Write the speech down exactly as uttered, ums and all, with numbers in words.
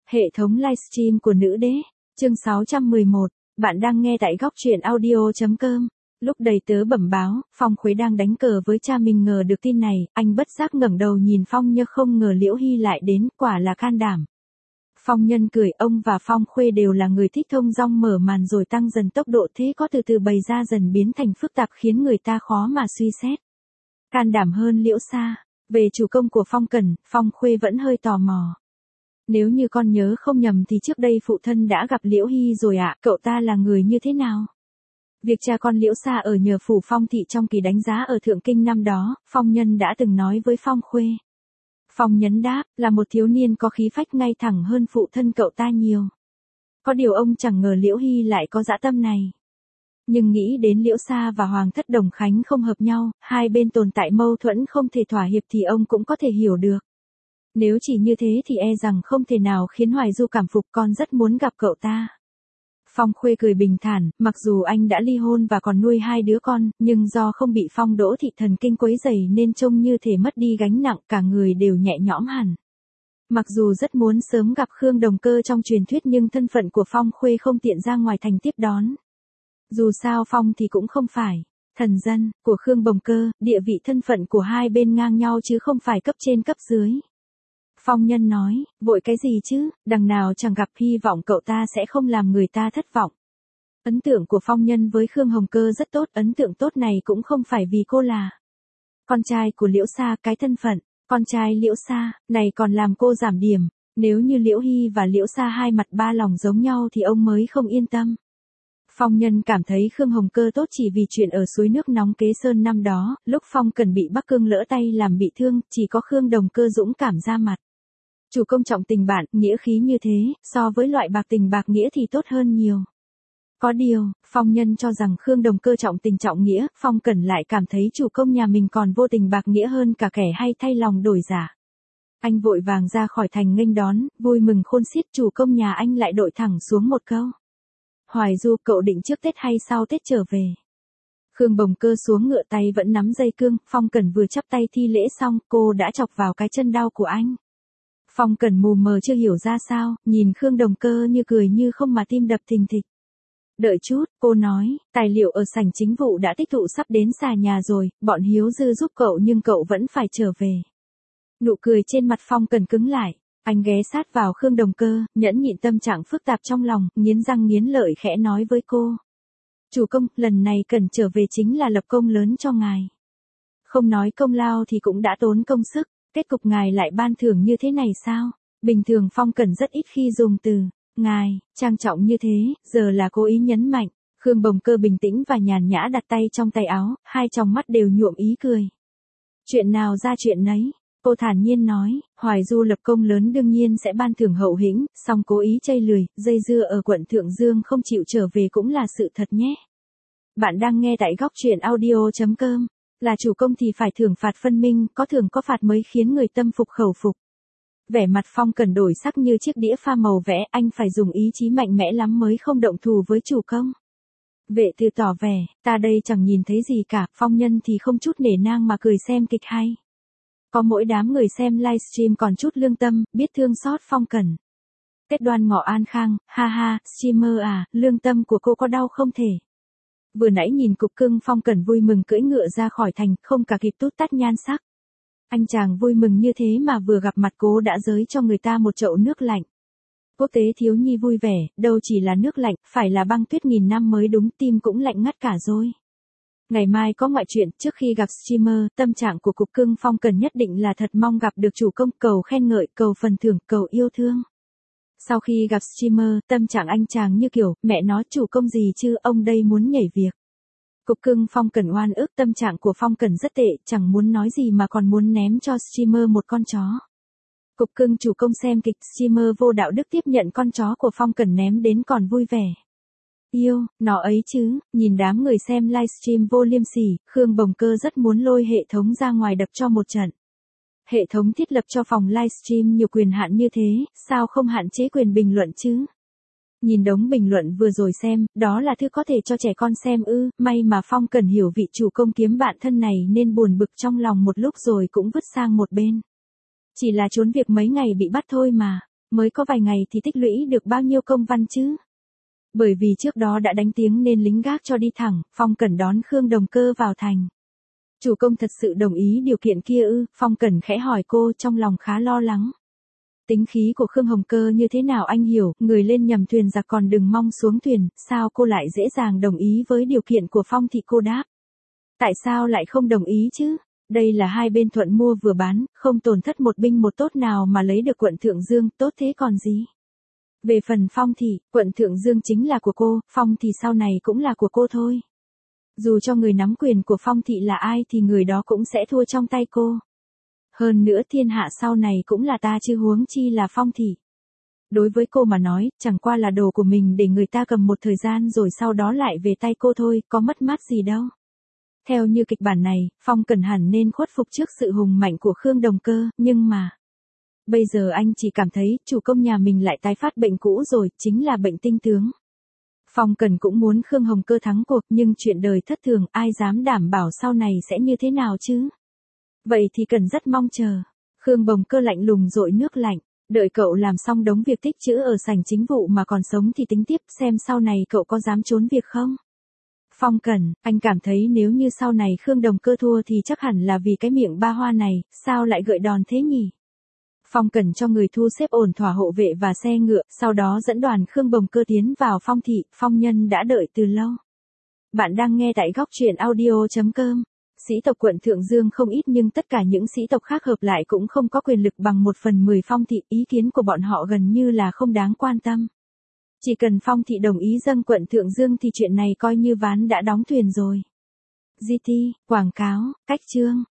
Hệ thống livestream của nữ đế, chương sáu trăm mười một, bạn đang nghe tại góc truyện audio.com. Lúc đầy tớ bẩm báo, Phong Khuế đang đánh cờ với cha mình ngờ được tin này, anh bất giác ngẩng đầu nhìn Phong Nhơ không ngờ Liễu Hy lại đến, quả là can đảm. Phong Nhân cười, ông và Phong Khuê đều là người thích thông dong mở màn rồi tăng dần tốc độ, thế có từ từ bày ra dần biến thành phức tạp khiến người ta khó mà suy xét. Can đảm hơn Liễu Sa. Về chủ công của Phong Cẩn, Phong Khuê vẫn hơi tò mò. Nếu như con nhớ không nhầm thì trước đây phụ thân đã gặp Liễu Hy rồi ạ, cậu ta là người như thế nào? Việc cha con Liễu Sa ở nhờ phủ Phong thị trong kỳ đánh giá ở Thượng Kinh năm đó, Phong Nhân đã từng nói với Phong Khuê. Phong Nhấn đáp, là một thiếu niên có khí phách ngay thẳng hơn phụ thân cậu ta nhiều. Có điều ông chẳng ngờ Liễu Hy lại có dã tâm này. Nhưng nghĩ đến Liễu Sa và Hoàng thất Đồng Khánh không hợp nhau, hai bên tồn tại mâu thuẫn không thể thỏa hiệp thì ông cũng có thể hiểu được. Nếu chỉ như thế thì e rằng không thể nào khiến Hoài Du cảm phục, con rất muốn gặp cậu ta. Phong Khuê cười bình thản, mặc dù anh đã ly hôn và còn nuôi hai đứa con, nhưng do không bị Phong Đỗ thị thần kinh quấy rầy nên trông như thể mất đi gánh nặng, cả người đều nhẹ nhõm hẳn. Mặc dù rất muốn sớm gặp Khương Đồng Cơ trong truyền thuyết nhưng thân phận của Phong Khuê không tiện ra ngoài thành tiếp đón. Dù sao Phong thì cũng không phải thần dân của Khương Bồng Cơ, địa vị thân phận của hai bên ngang nhau chứ không phải cấp trên cấp dưới. Phong Nhân nói, vội cái gì chứ, đằng nào chẳng gặp, hy vọng cậu ta sẽ không làm người ta thất vọng. Ấn tượng của Phong Nhân với Khương Hồng Cơ rất tốt, ấn tượng tốt này cũng không phải vì cô là con trai của Liễu Sa, cái thân phận con trai Liễu Sa này còn làm cô giảm điểm. Nếu như Liễu Hy và Liễu Sa hai mặt ba lòng giống nhau thì ông mới không yên tâm. Phong Nhân cảm thấy Khương Hồng Cơ tốt chỉ vì chuyện ở suối nước nóng Kế Sơn năm đó, lúc Phong Cần bị Bắc Cương lỡ tay làm bị thương, chỉ có Khương Đồng Cơ dũng cảm ra mặt. Chủ công trọng tình bạn, nghĩa khí như thế, so với loại bạc tình bạc nghĩa thì tốt hơn nhiều. Có điều, Phong Nhân cho rằng Khương Đồng Cơ trọng tình trọng nghĩa, Phong Cẩn lại cảm thấy chủ công nhà mình còn vô tình bạc nghĩa hơn cả kẻ hay thay lòng đổi dạ. Anh vội vàng ra khỏi thành nghênh đón, vui mừng khôn xiết, chủ công nhà anh lại đội thẳng xuống một câu. Hoài Du, cậu định trước Tết hay sau Tết trở về? Khương Bồng Cơ xuống ngựa, tay vẫn nắm dây cương, Phong Cẩn vừa chắp tay thi lễ xong, cô đã chọc vào cái chân đau của anh. Phong Cẩn mù mờ chưa hiểu ra sao, nhìn Khương Đồng Cơ như cười như không mà tim đập thình thịch. Đợi chút, cô nói, tài liệu ở sảnh chính vụ đã tích tụ sắp đến xà nhà rồi, bọn Hiếu Dư giúp cậu nhưng cậu vẫn phải trở về. Nụ cười trên mặt Phong Cẩn cứng lại, anh ghé sát vào Khương Đồng Cơ, nhẫn nhịn tâm trạng phức tạp trong lòng, nghiến răng nghiến lợi khẽ nói với cô. Chủ công, lần này Cẩn trở về chính là lập công lớn cho ngài. Không nói công lao thì cũng đã tốn công sức. Kết cục ngài lại ban thưởng như thế này sao? Bình thường Phong Cẩn rất ít khi dùng từ ngài trang trọng như thế, giờ là cố ý nhấn mạnh. Khương Bồng Cơ bình tĩnh và nhàn nhã đặt tay trong tay áo, hai tròng mắt đều nhuộm ý cười. Chuyện nào ra chuyện nấy, cô thản nhiên nói, Hoài Du lập công lớn đương nhiên sẽ ban thưởng hậu hĩnh, song cố ý chây lười, dây dưa ở quận Thượng Dương không chịu trở về cũng là sự thật nhé. Bạn đang nghe tại góc truyện audio.com. Là chủ công thì phải thưởng phạt phân minh, có thưởng có phạt mới khiến người tâm phục khẩu phục. Vẻ mặt Phong Cẩn đổi sắc như chiếc đĩa pha màu vẽ, anh phải dùng ý chí mạnh mẽ lắm mới không động thù với chủ công. Vệ Tư tỏ vẻ, ta đây chẳng nhìn thấy gì cả, Phong Nhân thì không chút nể nang mà cười xem kịch hay. Có mỗi đám người xem livestream còn chút lương tâm, biết thương xót Phong Cẩn. Tết Đoan Ngọ an khang, ha ha, streamer à, lương tâm của cô có đau không thể. Vừa nãy nhìn cục cưng, Phong Cẩn vui mừng cưỡi ngựa ra khỏi thành, không cả kịp tút tắt nhan sắc. Anh chàng vui mừng như thế mà vừa gặp mặt cố đã giới cho người ta một chậu nước lạnh. Quốc tế thiếu nhi vui vẻ, đâu chỉ là nước lạnh, phải là băng tuyết nghìn năm mới đúng, tim cũng lạnh ngắt cả rồi. Ngày mai có ngoại chuyện, trước khi gặp streamer, tâm trạng của cục cưng Phong Cẩn nhất định là thật mong gặp được chủ công, cầu khen ngợi, cầu phần thưởng, cầu yêu thương. Sau khi gặp streamer, tâm trạng anh chàng như kiểu, mẹ nói chủ công gì chứ, ông đây muốn nhảy việc. Cục cưng Phong Cẩn oan ức, tâm trạng của Phong Cẩn rất tệ, chẳng muốn nói gì mà còn muốn ném cho streamer một con chó. Cục cưng chủ công xem kịch, streamer vô đạo đức tiếp nhận con chó của Phong Cẩn ném đến còn vui vẻ. Yêu, nó ấy chứ, nhìn đám người xem livestream vô liêm sỉ, Khương Bồng Cơ rất muốn lôi hệ thống ra ngoài đập cho một trận. Hệ thống thiết lập cho phòng livestream nhiều quyền hạn như thế, sao không hạn chế quyền bình luận chứ? Nhìn đống bình luận vừa rồi xem, đó là thứ có thể cho trẻ con xem ư, may mà Phong Cẩn hiểu vị chủ công kiếm bạn thân này nên buồn bực trong lòng một lúc rồi cũng vứt sang một bên. Chỉ là trốn việc mấy ngày bị bắt thôi mà. Mới có vài ngày thì tích lũy được bao nhiêu công văn chứ? Bởi vì trước đó đã đánh tiếng nên lính gác cho đi thẳng, Phong Cẩn đón Khương Đồng Cơ vào thành. Chủ công thật sự đồng ý điều kiện kia ư? Phong Cẩn khẽ hỏi cô, trong lòng khá lo lắng. Tính khí của Khương Hồng Cơ như thế nào anh hiểu, người lên nhầm thuyền giặc còn đừng mong xuống thuyền, sao cô lại dễ dàng đồng ý với điều kiện của Phong thị? Cô đáp. Tại sao lại không đồng ý chứ? Đây là hai bên thuận mua vừa bán, không tổn thất một binh một tốt nào mà lấy được quận Thượng Dương, tốt thế còn gì? Về phần Phong thị, quận Thượng Dương chính là của cô, Phong thì sau này cũng là của cô thôi. Dù cho người nắm quyền của Phong thị là ai thì người đó cũng sẽ thua trong tay cô. Hơn nữa thiên hạ sau này cũng là ta chứ huống chi là Phong thị. Đối với cô mà nói, chẳng qua là đồ của mình để người ta cầm một thời gian rồi sau đó lại về tay cô thôi, có mất mát gì đâu. Theo như kịch bản này, Phong Cẩn hẳn nên khuất phục trước sự hùng mạnh của Khương Đồng Cơ, nhưng mà... Bây giờ anh chỉ cảm thấy, chủ công nhà mình lại tái phát bệnh cũ rồi, chính là bệnh tinh tướng. Phong Cẩn cũng muốn Khương Hồng Cơ thắng cuộc, nhưng chuyện đời thất thường, ai dám đảm bảo sau này sẽ như thế nào chứ? Vậy thì cần rất mong chờ. Khương Bồng Cơ lạnh lùng dội nước lạnh, đợi cậu làm xong đống việc tích trữ ở sảnh chính vụ mà còn sống thì tính tiếp xem sau này cậu có dám trốn việc không? Phong Cẩn, anh cảm thấy nếu như sau này Khương Đồng Cơ thua thì chắc hẳn là vì cái miệng ba hoa này, sao lại gợi đòn thế nhỉ? Phong Cẩn cho người thu xếp ổn thỏa hộ vệ và xe ngựa, sau đó dẫn đoàn Khương Bồng Cơ tiến vào Phong thị, Phong Nhân đã đợi từ lâu. Bạn đang nghe tại góc truyện audio chấm com. Sĩ tộc quận Thượng Dương không ít nhưng tất cả những sĩ tộc khác hợp lại cũng không có quyền lực bằng một phần mười Phong thị, ý kiến của bọn họ gần như là không đáng quan tâm. Chỉ cần Phong thị đồng ý dâng quận Thượng Dương thì chuyện này coi như ván đã đóng thuyền rồi. giê tê, quảng cáo, cách chương.